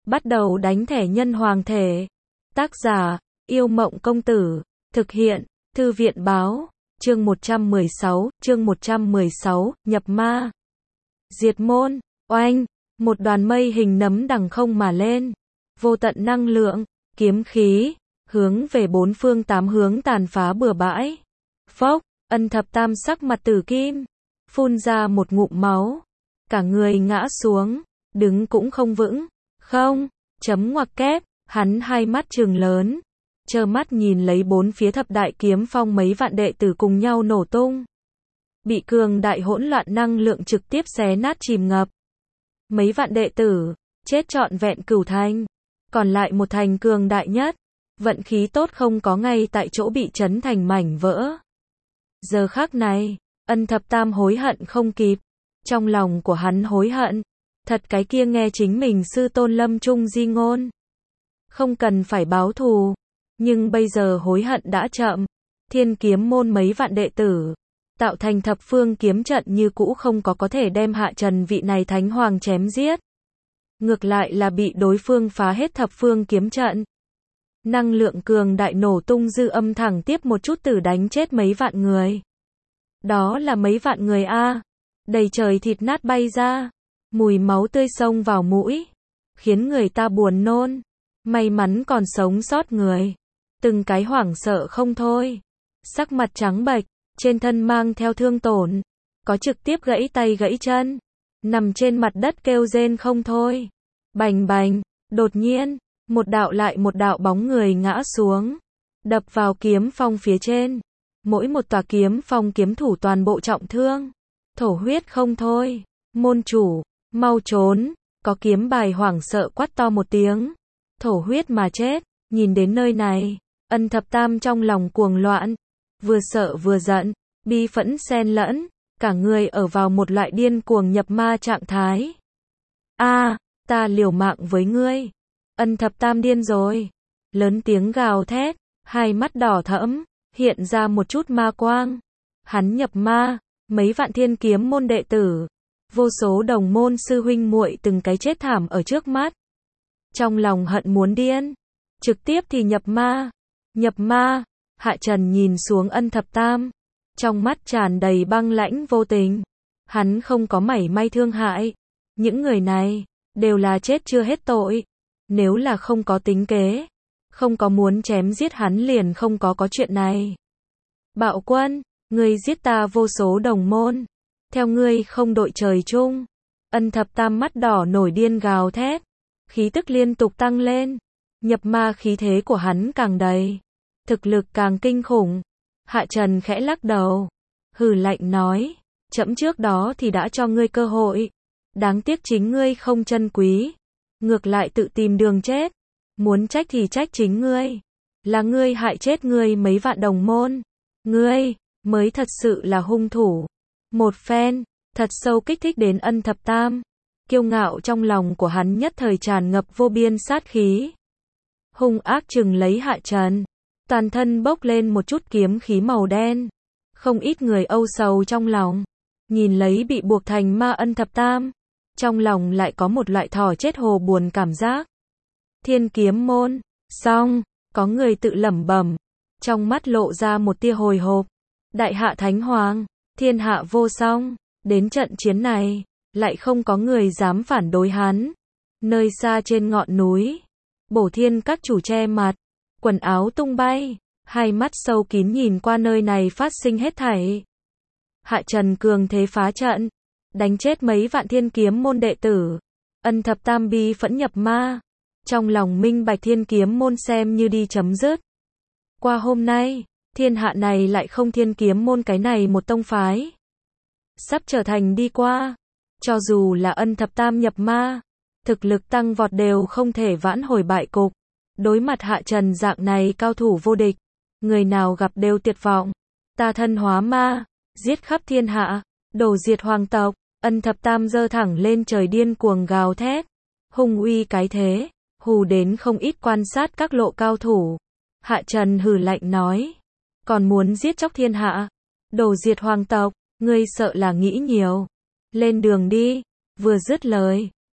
bắt đầu đánh thẻ nhân hoàng thể. Tác giả, Yêu Mộng Công Tử. Thực hiện, Thư viện Báo. Chương 116, nhập ma. Diệt môn, oanh, một đoàn mây hình nấm đằng không mà lên. Vô tận năng lượng, kiếm khí, hướng về bốn phương tám hướng tàn phá bừa bãi. Phốc, Ân Thập Tam sắc mặt tử kim, phun ra một ngụm máu. Cả người ngã xuống, đứng cũng không vững. Không, chấm ngoặc kép, hắn hai mắt trừng lớn, trơ mắt nhìn lấy bốn phía thập đại kiếm phong mấy vạn đệ tử cùng nhau nổ tung. Bị cường đại hỗn loạn năng lượng trực tiếp xé nát chìm ngập. Mấy vạn đệ tử, chết trọn vẹn cửu thành. Còn lại một thành cường đại nhất, vận khí tốt không có ngay tại chỗ bị chấn thành mảnh vỡ. Giờ khắc này, Ân Thập Tam hối hận không kịp. Trong lòng của hắn hối hận, thật cái kia nghe chính mình sư tôn lâm trung di ngôn. Không cần phải báo thù, nhưng bây giờ hối hận đã chậm. Thiên kiếm môn mấy vạn đệ tử, tạo thành thập phương kiếm trận như cũ không có thể đem Hạ Trần vị này thánh hoàng chém giết. Ngược lại là bị đối phương phá hết thập phương kiếm trận. Năng lượng cường đại nổ tung dư âm thẳng tiếp một chút tử đánh chết mấy vạn người. Đó là mấy vạn người a, đầy trời thịt nát bay ra, mùi máu tươi xông vào mũi, khiến người ta buồn nôn. May mắn còn sống sót người, từng cái hoảng sợ không thôi, sắc mặt trắng bệch, trên thân mang theo thương tổn, có trực tiếp gãy tay gãy chân, nằm trên mặt đất kêu rên không thôi. Bành bành, đột nhiên, một đạo lại một đạo bóng người ngã xuống, đập vào kiếm phong phía trên. Mỗi một tòa kiếm phong kiếm thủ toàn bộ trọng thương, thổ huyết không thôi. Môn chủ, mau trốn, có kiếm bài hoảng sợ quát to một tiếng. Thổ huyết mà chết. Nhìn đến nơi này, Ân Thập Tam trong lòng cuồng loạn, vừa sợ vừa giận, bi phẫn xen lẫn, cả người ở vào một loại điên cuồng nhập ma trạng thái. Ta liều mạng với ngươi. Ân Thập Tam điên rồi, lớn tiếng gào thét, hai mắt đỏ thẫm, hiện ra một chút ma quang. Hắn nhập ma, mấy vạn thiên kiếm môn đệ tử, vô số đồng môn sư huynh muội từng cái chết thảm ở trước mắt. Trong lòng hận muốn điên, trực tiếp thì nhập ma. Nhập ma. Hạ Trần nhìn xuống Ân Thập Tam, trong mắt tràn đầy băng lãnh vô tình. Hắn không có mảy may thương hại. Những người này đều là chết chưa hết tội. Nếu là không có tính kế, không có muốn chém giết hắn liền không có chuyện này. Bạo Quân, ngươi giết ta vô số đồng môn, theo ngươi không đội trời chung. Ân Thập Tam mắt đỏ nổi điên gào thét, khí tức liên tục tăng lên. Nhập ma khí thế của hắn càng đầy, thực lực càng kinh khủng. Hạ Trần khẽ lắc đầu, hừ lạnh nói, trẫm trước đó thì đã cho ngươi cơ hội, đáng tiếc chính ngươi không trân quý, ngược lại tự tìm đường chết. Muốn trách thì trách chính ngươi, là ngươi hại chết ngươi mấy vạn đồng môn, ngươi mới thật sự là hung thủ. Một phen thật sâu kích thích đến Ân Thập Tam, kiêu ngạo trong lòng của hắn nhất thời tràn ngập vô biên sát khí. Hung ác chừng lấy Hạ Trần, toàn thân bốc lên một chút kiếm khí màu đen. Không ít người âu sầu trong lòng, nhìn lấy bị buộc thành ma Ân Thập Tam, trong lòng lại có một loại thỏ chết hồ buồn cảm giác. Thiên kiếm môn, xong, có người tự lẩm bẩm, trong mắt lộ ra một tia hồi hộp. Đại hạ thánh hoàng, thiên hạ vô song, đến trận chiến này, lại không có người dám phản đối hắn. Nơi xa trên ngọn núi, Bổ Thiên các chủ che mặt, quần áo tung bay, hai mắt sâu kín nhìn qua nơi này phát sinh hết thảy. Hạ Trần cường thế phá trận, đánh chết mấy vạn thiên kiếm môn đệ tử. Ân Thập Tam bi phẫn nhập ma, trong lòng minh bạch thiên kiếm môn xem như đi chấm dứt. Qua hôm nay, thiên hạ này lại không thiên kiếm môn cái này một tông phái, sắp trở thành đi qua. Cho dù là Ân Thập Tam nhập ma, thực lực tăng vọt đều không thể vãn hồi bại cục. Đối mặt Hạ Trần dạng này cao thủ vô địch, người nào gặp đều tuyệt vọng. Ta thân hóa ma, giết khắp thiên hạ, đổ diệt hoàng tộc. Ân Thập Tam giơ thẳng lên trời điên cuồng gào thét, hung uy cái thế, hù đến không ít quan sát các lộ cao thủ. Hạ Trần hừ lạnh nói, còn muốn giết chóc thiên hạ, đổ diệt hoàng tộc, ngươi sợ là nghĩ nhiều. Lên đường đi. Vừa dứt lời,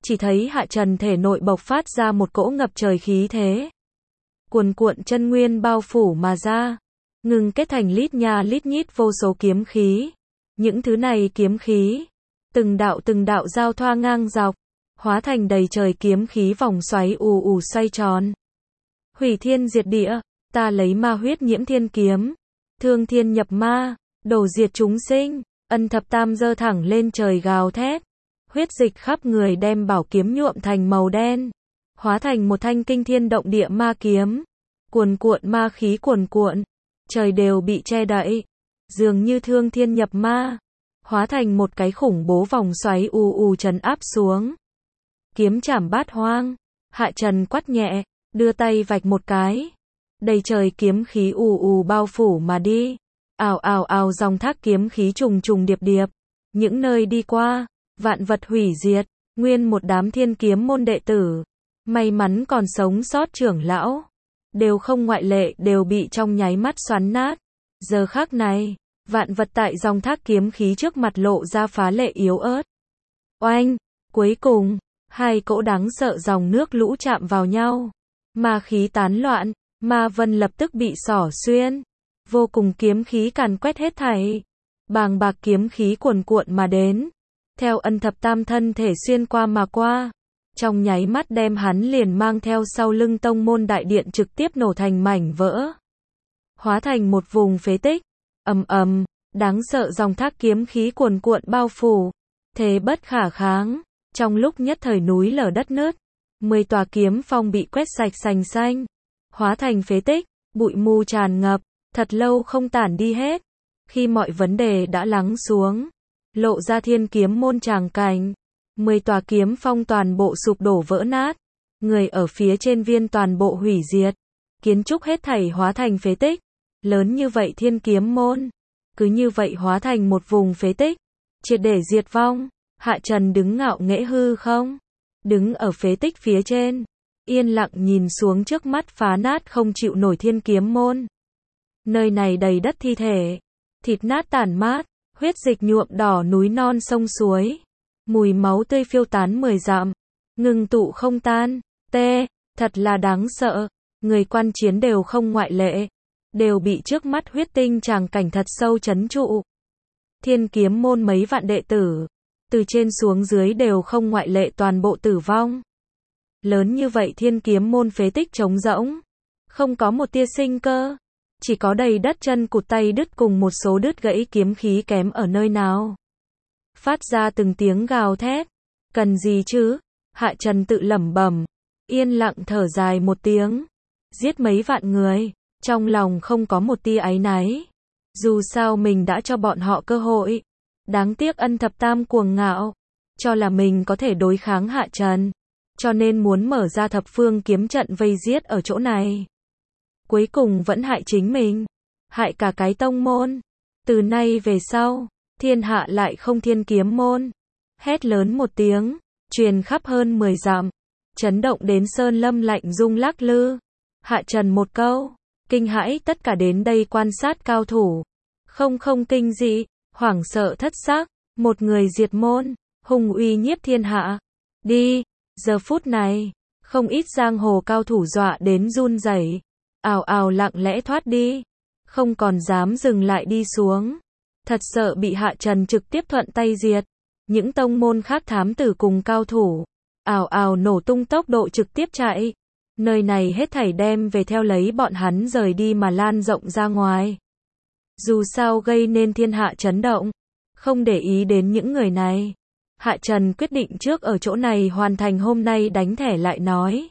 chỉ thấy Hạ Trần thể nội bộc phát ra một cỗ ngập trời khí thế. Cuồn cuộn chân nguyên bao phủ mà ra, ngừng kết thành lít nha lít nhít vô số kiếm khí. Những thứ này kiếm khí, từng đạo giao thoa ngang dọc, hóa thành đầy trời kiếm khí vòng xoáy ù ù xoay tròn. Hủy thiên diệt địa, ta lấy ma huyết nhiễm thiên kiếm, thương thiên nhập ma, đổ diệt chúng sinh. Ân Thập Tam giơ thẳng lên trời gào thét, huyết dịch khắp người đem bảo kiếm nhuộm thành màu đen, hóa thành một thanh kinh thiên động địa ma kiếm. Cuồn cuộn ma khí cuồn cuộn, trời đều bị che đậy, dường như thương thiên nhập ma, hóa thành một cái khủng bố vòng xoáy ù ù trấn áp xuống. Kiếm chảm bát hoang, Hạ Trần quát nhẹ, đưa tay vạch một cái, đầy trời kiếm khí ù ù bao phủ mà đi. Ào ào ào, dòng thác kiếm khí trùng trùng điệp điệp, những nơi đi qua, vạn vật hủy diệt, nguyên một đám thiên kiếm môn đệ tử, may mắn còn sống sót trưởng lão, đều không ngoại lệ đều bị trong nháy mắt xoắn nát. Giờ khắc này, vạn vật tại dòng thác kiếm khí trước mặt lộ ra phá lệ yếu ớt. Oanh, cuối cùng, hai cỗ đáng sợ dòng nước lũ chạm vào nhau, ma khí tán loạn, ma vân lập tức bị xỏ xuyên. Vô cùng kiếm khí càn quét hết thảy, bàng bạc kiếm khí cuồn cuộn mà đến, theo Ân Thập Tam thân thể xuyên qua mà qua, trong nháy mắt đem hắn liền mang theo sau lưng tông môn đại điện trực tiếp nổ thành mảnh vỡ, hóa thành một vùng phế tích. Ầm ầm, đáng sợ dòng thác kiếm khí cuồn cuộn bao phủ, thế bất khả kháng, trong lúc nhất thời núi lở đất nứt, 10 tòa kiếm phong bị quét sạch sành xanh, hóa thành phế tích, bụi mù tràn ngập. Thật lâu không tản đi hết. Khi mọi vấn đề đã lắng xuống, lộ ra thiên kiếm môn tràng cảnh, 10 tòa kiếm phong toàn bộ sụp đổ vỡ nát, người ở phía trên viên toàn bộ hủy diệt, kiến trúc hết thảy hóa thành phế tích. Lớn như vậy thiên kiếm môn, cứ như vậy hóa thành một vùng phế tích, triệt để diệt vong. Hạ Trần đứng ngạo nghễ hư không, đứng ở phế tích phía trên, yên lặng nhìn xuống trước mắt phá nát không chịu nổi thiên kiếm môn. Nơi này đầy đất thi thể, thịt nát tản mát, huyết dịch nhuộm đỏ núi non sông suối, mùi máu tươi phiêu tán 10 dặm, ngừng tụ không tan. Thật là đáng sợ, người quan chiến đều không ngoại lệ, đều bị trước mắt huyết tinh tràng cảnh thật sâu chấn trụ. Thiên kiếm môn mấy vạn đệ tử, từ trên xuống dưới đều không ngoại lệ toàn bộ tử vong. Lớn như vậy thiên kiếm môn phế tích trống rỗng, không có một tia sinh cơ. Chỉ có đầy đất chân cụt tay đứt cùng một số đứt gãy kiếm khí kém ở nơi nào. Phát ra từng tiếng gào thét. Cần gì chứ? Hạ Trần tự lẩm bẩm, yên lặng thở dài một tiếng. Giết mấy vạn người, trong lòng không có một tia áy náy. Dù sao mình đã cho bọn họ cơ hội. Đáng tiếc Ân Thập Tam cuồng ngạo, cho là mình có thể đối kháng Hạ Trần, cho nên muốn mở ra thập phương kiếm trận vây giết ở chỗ này. Cuối cùng vẫn hại chính mình, hại cả cái tông môn. Từ nay về sau, thiên hạ lại không thiên kiếm môn. Hét lớn một tiếng, truyền khắp hơn 10 dặm, chấn động đến sơn lâm lạnh rung lắc lư. Hạ Trần một câu, kinh hãi tất cả đến đây quan sát cao thủ. Không kinh dị, hoảng sợ thất sắc, một người diệt môn, hùng uy nhiếp thiên hạ. Đi, giờ phút này, không ít giang hồ cao thủ dọa đến run rẩy, ào ào lặng lẽ thoát đi, không còn dám dừng lại đi xuống. Thật sợ bị Hạ Trần trực tiếp thuận tay diệt. Những tông môn khác thám tử cùng cao thủ, ào ào nổ tung tốc độ trực tiếp chạy. Nơi này hết thảy đem về theo lấy bọn hắn rời đi mà lan rộng ra ngoài. Dù sao gây nên thiên hạ chấn động, không để ý đến những người này. Hạ Trần quyết định trước ở chỗ này hoàn thành hôm nay đánh thẻ lại nói.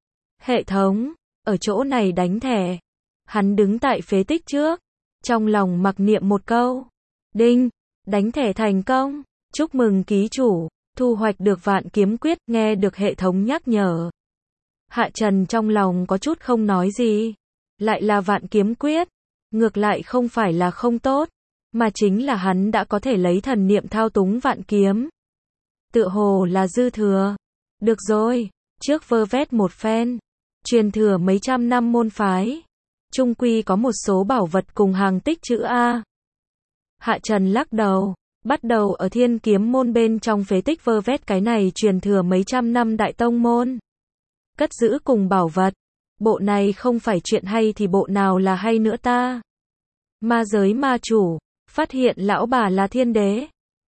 Hệ thống, ở chỗ này đánh thẻ. Hắn đứng tại phế tích trước, trong lòng mặc niệm một câu. Đinh, đánh thẻ thành công. Chúc mừng ký chủ, thu hoạch được vạn kiếm quyết, nghe được hệ thống nhắc nhở. Hạ Trần trong lòng có chút không nói gì. Lại là vạn kiếm quyết. Ngược lại không phải là không tốt, mà chính là hắn đã có thể lấy thần niệm thao túng vạn kiếm. Tựa hồ là dư thừa. Được rồi, trước vơ vét một phen, truyền thừa mấy trăm năm môn phái, chung quy có một số bảo vật cùng hàng tích chữ A. Hạ Trần lắc đầu, Bắt đầu ở Thiên Kiếm môn bên trong phế tích vơ vét cái này truyền thừa mấy trăm năm đại tông môn. Cất giữ cùng bảo vật. Bộ này không phải chuyện hay thì bộ nào là hay nữa ta? Ma giới ma chủ, phát hiện lão bà là thiên đế.